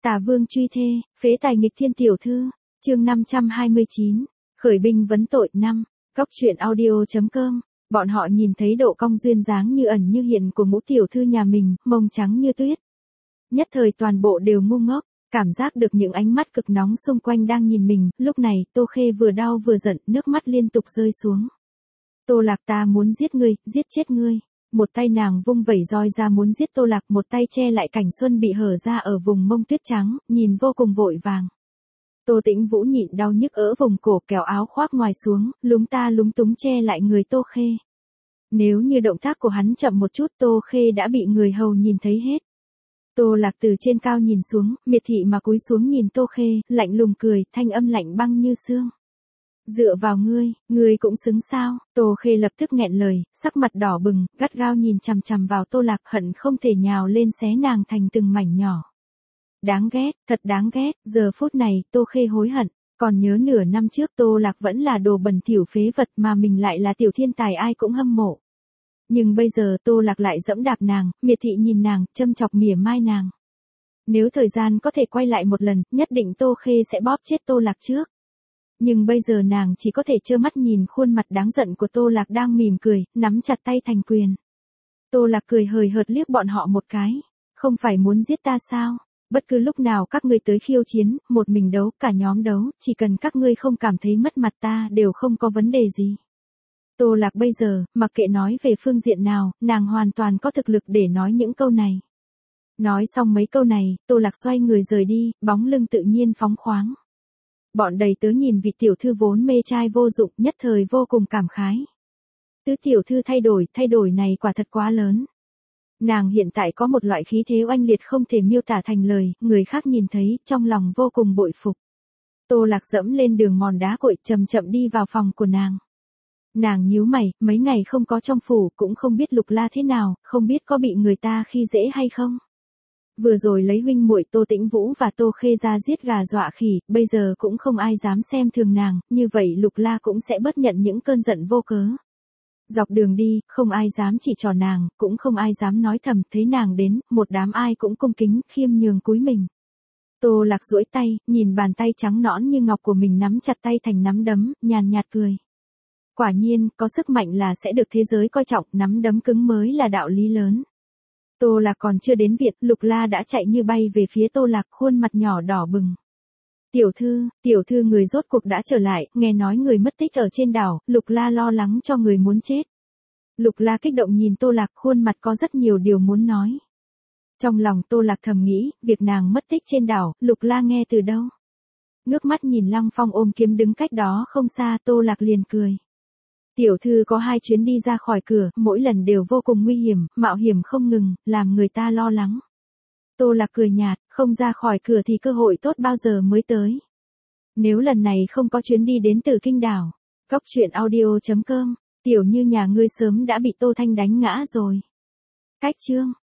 Tả Vương truy thê, phế tài nghịch thiên tiểu thư, chương 529, khởi binh vấn tội 5, góc truyện audio.com, bọn họ nhìn thấy độ cong duyên dáng như ẩn như hiện của ngũ tiểu thư nhà mình, mông trắng như tuyết. Nhất thời toàn bộ đều ngu ngốc, cảm giác được những ánh mắt cực nóng xung quanh đang nhìn mình, lúc này Tô Khê vừa đau vừa giận, nước mắt liên tục rơi xuống. Tô Lạc, ta muốn giết ngươi, giết chết ngươi. Một tay nàng vung vẩy roi ra muốn giết Tô Lạc, một tay che lại cảnh xuân bị hở ra ở vùng mông tuyết trắng, nhìn vô cùng vội vàng. Tô Tĩnh Vũ nhịn đau nhức ở vùng cổ, kéo áo khoác ngoài xuống, lúng ta lúng túng che lại người Tô Khê. Nếu như động tác của hắn chậm một chút, Tô Khê đã bị người hầu nhìn thấy hết. Tô Lạc từ trên cao nhìn xuống, miệt thị mà cúi xuống nhìn Tô Khê, lạnh lùng cười, thanh âm lạnh băng như xương. Dựa vào ngươi cũng xứng sao? Tô Khê lập tức nghẹn lời, sắc mặt đỏ bừng, gắt gao nhìn chằm chằm vào Tô Lạc, hận không thể nhào lên xé nàng thành từng mảnh nhỏ. Đáng ghét, thật đáng ghét, giờ phút này Tô Khê hối hận, còn nhớ nửa năm trước Tô Lạc vẫn là đồ bẩn thỉu phế vật mà mình lại là tiểu thiên tài ai cũng hâm mộ. Nhưng bây giờ Tô Lạc lại dẫm đạp nàng, miệt thị nhìn nàng, châm chọc mỉa mai nàng. Nếu thời gian có thể quay lại một lần, nhất định Tô Khê sẽ bóp chết Tô Lạc trước. Nhưng bây giờ nàng chỉ có thể trơ mắt nhìn khuôn mặt đáng giận của Tô Lạc đang mỉm cười, nắm chặt tay thành quyền. Tô Lạc cười hời hợt liếc bọn họ một cái. Không phải muốn giết ta sao? Bất cứ lúc nào các ngươi tới khiêu chiến, một mình đấu, cả nhóm đấu, chỉ cần các ngươi không cảm thấy mất mặt ta đều không có vấn đề gì. Tô Lạc bây giờ, mặc kệ nói về phương diện nào, nàng hoàn toàn có thực lực để nói những câu này. Nói xong mấy câu này, Tô Lạc xoay người rời đi, bóng lưng tự nhiên phóng khoáng. Bọn đầy tớ nhìn vị tiểu thư vốn mê trai vô dụng, nhất thời vô cùng cảm khái. Tứ tiểu thư thay đổi này quả thật quá lớn. Nàng hiện tại có một loại khí thế oanh liệt không thể miêu tả thành lời, người khác nhìn thấy, trong lòng vô cùng bội phục. Tô Lạc dẫm lên đường mòn đá cội, chậm chậm đi vào phòng của nàng. Nàng nhíu mày, mấy ngày không có trong phủ, cũng không biết Lục La thế nào, không biết có bị người ta khi dễ hay không. Vừa rồi lấy huynh muội Tô Tĩnh Vũ và Tô Khê ra giết gà dọa khỉ, bây giờ cũng không ai dám xem thường nàng, như vậy Lục La cũng sẽ bớt nhận những cơn giận vô cớ. Dọc đường đi, không ai dám chỉ trỏ nàng, cũng không ai dám nói thầm, thấy nàng đến, một đám ai cũng cung kính, khiêm nhường cúi mình. Tô Lạc duỗi tay, nhìn bàn tay trắng nõn như ngọc của mình nắm chặt tay thành nắm đấm, nhàn nhạt cười. Quả nhiên, có sức mạnh là sẽ được thế giới coi trọng, nắm đấm cứng mới là đạo lý lớn. Tô Lạc còn chưa đến Việt, Lục La đã chạy như bay về phía Tô Lạc, khuôn mặt nhỏ đỏ bừng. Tiểu thư người rốt cuộc đã trở lại, nghe nói người mất tích ở trên đảo, Lục La lo lắng cho người muốn chết. Lục La kích động nhìn Tô Lạc, khuôn mặt có rất nhiều điều muốn nói. Trong lòng Tô Lạc thầm nghĩ, việc nàng mất tích trên đảo, Lục La nghe từ đâu? Ngước mắt nhìn Lăng Phong ôm kiếm đứng cách đó không xa, Tô Lạc liền cười. Tiểu thư có 2 chuyến đi ra khỏi cửa, mỗi lần đều vô cùng nguy hiểm, mạo hiểm không ngừng, làm người ta lo lắng. Tô Lạc cười nhạt, không ra khỏi cửa thì cơ hội tốt bao giờ mới tới. Nếu lần này không có chuyến đi đến Tử Kinh đảo, góc truyện audio.com, tiểu như nhà ngươi sớm đã bị Tô Thanh đánh ngã rồi. Cách chương